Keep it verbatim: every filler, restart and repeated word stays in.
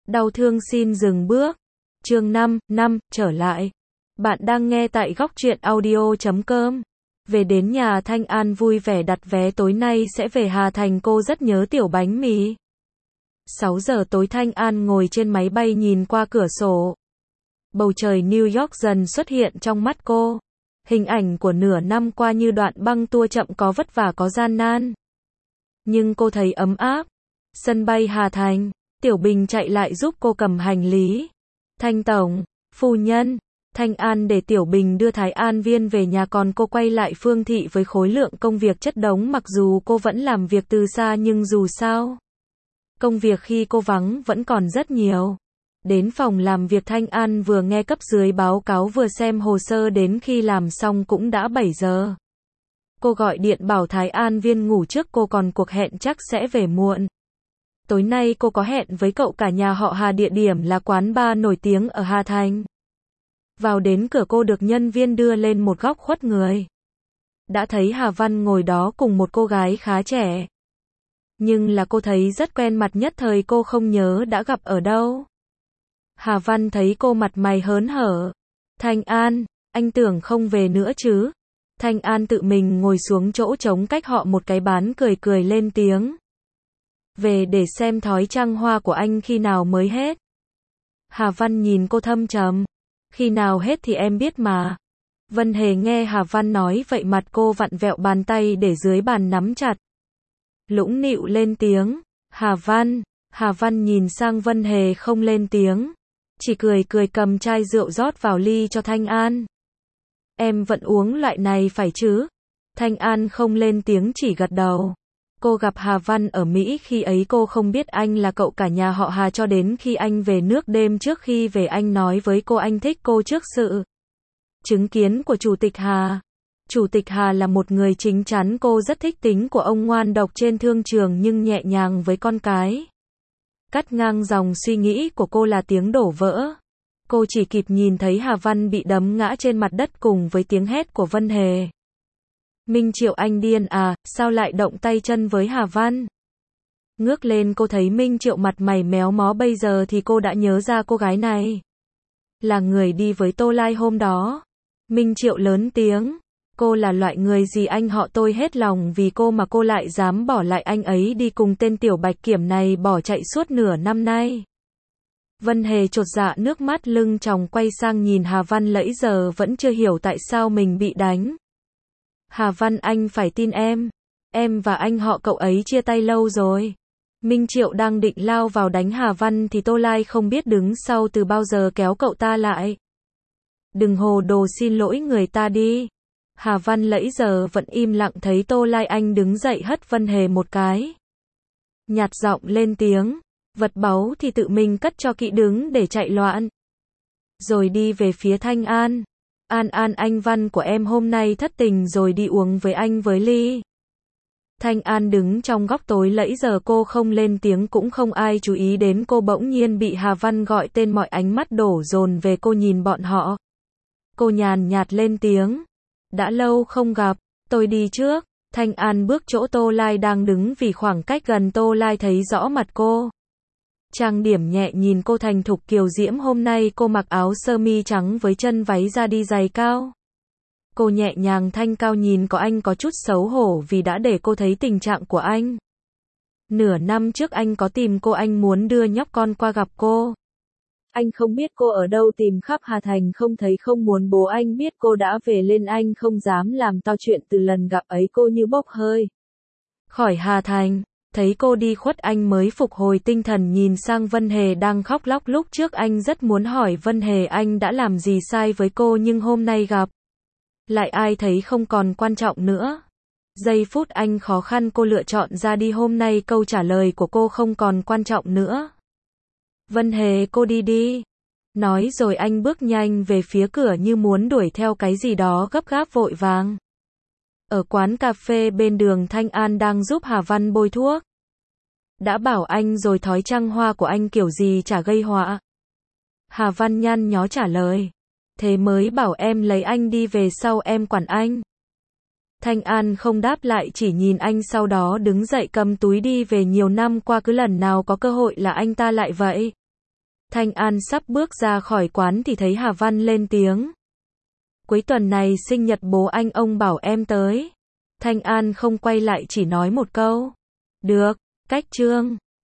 Đau thương xin dừng bước. Chương năm, năm, trở lại. Bạn đang nghe tại góc truyện audio chấm com. Về đến nhà Thanh An vui vẻ đặt vé tối nay sẽ về Hà Thành, cô rất nhớ tiểu bánh mì. sáu giờ tối Thanh An ngồi trên máy bay nhìn qua cửa sổ. Bầu trời New York dần xuất hiện trong mắt cô. Hình ảnh của nửa năm qua như đoạn băng tua chậm, có vất vả có gian nan. Nhưng cô thấy ấm áp. Sân bay Hà Thành, Tiểu Bình chạy lại giúp cô cầm hành lý. Thanh tổng, phu nhân, Thanh An để Tiểu Bình đưa Thái An Viên về nhà, còn cô quay lại Phương Thị với khối lượng công việc chất đống. Mặc dù cô vẫn làm việc từ xa nhưng dù sao, công việc khi cô vắng vẫn còn rất nhiều. Đến phòng làm việc Thanh An vừa nghe cấp dưới báo cáo vừa xem hồ sơ, đến khi làm xong cũng đã bảy giờ. Cô gọi điện bảo Thái An Viên ngủ trước, cô còn cuộc hẹn chắc sẽ về muộn. Tối nay cô có hẹn với cậu cả nhà họ Hà, địa điểm là quán bar nổi tiếng ở Hà Thành. Vào đến cửa cô được nhân viên đưa lên một góc khuất người. Đã thấy Hà Văn ngồi đó cùng một cô gái khá trẻ. Nhưng là cô thấy rất quen mặt, nhất thời cô không nhớ đã gặp ở đâu. Hà Văn thấy cô mặt mày hớn hở. Thanh An, anh tưởng không về nữa chứ? Thanh An tự mình ngồi xuống chỗ trống cách họ một cái bán, cười cười lên tiếng. Về để xem thói trăng hoa của anh khi nào mới hết. Hà Văn nhìn cô thâm trầm. Khi nào hết thì em biết mà. Vân Hề nghe Hà Văn nói vậy mặt cô vặn vẹo, bàn tay để dưới bàn nắm chặt. Lũng nịu lên tiếng. Hà Văn. Hà Văn nhìn sang Vân Hề không lên tiếng. Chỉ cười cười cầm chai rượu rót vào ly cho Thanh An. Em vẫn uống loại này phải chứ? Thanh An không lên tiếng, chỉ gật đầu. Cô gặp Hà Văn ở Mỹ, khi ấy cô không biết anh là cậu cả nhà họ Hà, cho đến khi anh về nước. Đêm trước khi về anh nói với cô anh thích cô trước sự chứng kiến của Chủ tịch Hà. Chủ tịch Hà là một người chính chắn, cô rất thích tính của ông, ngoan độc trên thương trường nhưng nhẹ nhàng với con cái. Cắt ngang dòng suy nghĩ của cô là tiếng đổ vỡ. Cô chỉ kịp nhìn thấy Hà Văn bị đấm ngã trên mặt đất cùng với tiếng hét của Vân Hề. Minh Triệu, anh điên à, sao lại động tay chân với Hà Văn? Ngước lên cô thấy Minh Triệu mặt mày méo mó, bây giờ thì cô đã nhớ ra cô gái này là người đi với Tô Lai hôm đó. Minh Triệu lớn tiếng. Cô là loại người gì anh họ tôi hết lòng vì cô mà cô lại dám bỏ lại anh ấy đi cùng tên tiểu bạch kiểm này bỏ chạy suốt nửa năm nay. Vân Hề chột dạ, nước mắt lưng tròng quay sang nhìn Hà Văn, lẫy giờ vẫn chưa hiểu tại sao mình bị đánh. Hà Văn, anh phải tin em. Em và anh họ cậu ấy chia tay lâu rồi. Minh Triệu đang định lao vào đánh Hà Văn thì Tô Lai không biết đứng sau từ bao giờ kéo cậu ta lại. Đừng hồ đồ, xin lỗi người ta đi. Hà Văn lẫy giờ vẫn im lặng, thấy Tô Lai anh đứng dậy hất Vân Hề một cái. Nhạt giọng lên tiếng. Vật báu thì tự mình cất cho kỹ, đứng để chạy loạn. Rồi đi về phía Thanh An. An An, anh Văn của em hôm nay thất tình rồi, đi uống với anh với ly. Thanh An đứng trong góc tối, lẫy giờ cô không lên tiếng, cũng không ai chú ý đến cô. Bỗng nhiên bị Hà Văn gọi tên, mọi ánh mắt đổ dồn về cô, nhìn bọn họ. Cô nhàn nhạt lên tiếng. Đã lâu không gặp, tôi đi trước. Thanh An bước chỗ Tô Lai đang đứng, vì khoảng cách gần Tô Lai thấy rõ mặt cô. Trang điểm nhẹ, nhìn cô thành thục kiều diễm. Hôm nay cô mặc áo sơ mi trắng với chân váy da đi giày cao. Cô nhẹ nhàng thanh cao, nhìn có anh có chút xấu hổ vì đã để cô thấy tình trạng của anh. Nửa năm trước anh có tìm cô, anh muốn đưa nhóc con qua gặp cô. Anh không biết cô ở đâu, tìm khắp Hà Thành không thấy, không muốn bố anh biết cô đã về, lên anh không dám làm to chuyện. Từ lần gặp ấy cô như bốc hơi khỏi Hà Thành. Thấy cô đi khuất anh mới phục hồi tinh thần, nhìn sang Vân Hề đang khóc lóc. Lúc trước anh rất muốn hỏi Vân Hề anh đã làm gì sai với cô, nhưng hôm nay gặp lại ai thấy không còn quan trọng nữa. Giây phút anh khó khăn cô lựa chọn ra đi, hôm nay câu trả lời của cô không còn quan trọng nữa. Vân Hề, cô đi đi. Nói rồi anh bước nhanh về phía cửa như muốn đuổi theo cái gì đó gấp gáp vội vàng. Ở quán cà phê bên đường, Thanh An đang giúp Hà Văn bôi thuốc. Đã bảo anh rồi, thói trăng hoa của anh kiểu gì chả gây họa. Hà Văn nhăn nhó trả lời. Thế mới bảo em lấy anh đi, về sau em quản anh. Thanh An không đáp lại, chỉ nhìn anh, sau đó đứng dậy cầm túi đi về. Nhiều năm qua cứ lần nào có cơ hội là anh ta lại vậy. Thanh An sắp bước ra khỏi quán thì thấy Hà Văn lên tiếng. Cuối tuần này sinh nhật bố anh, ông bảo em tới. Thanh An không quay lại chỉ nói một câu. Được, cách Trương.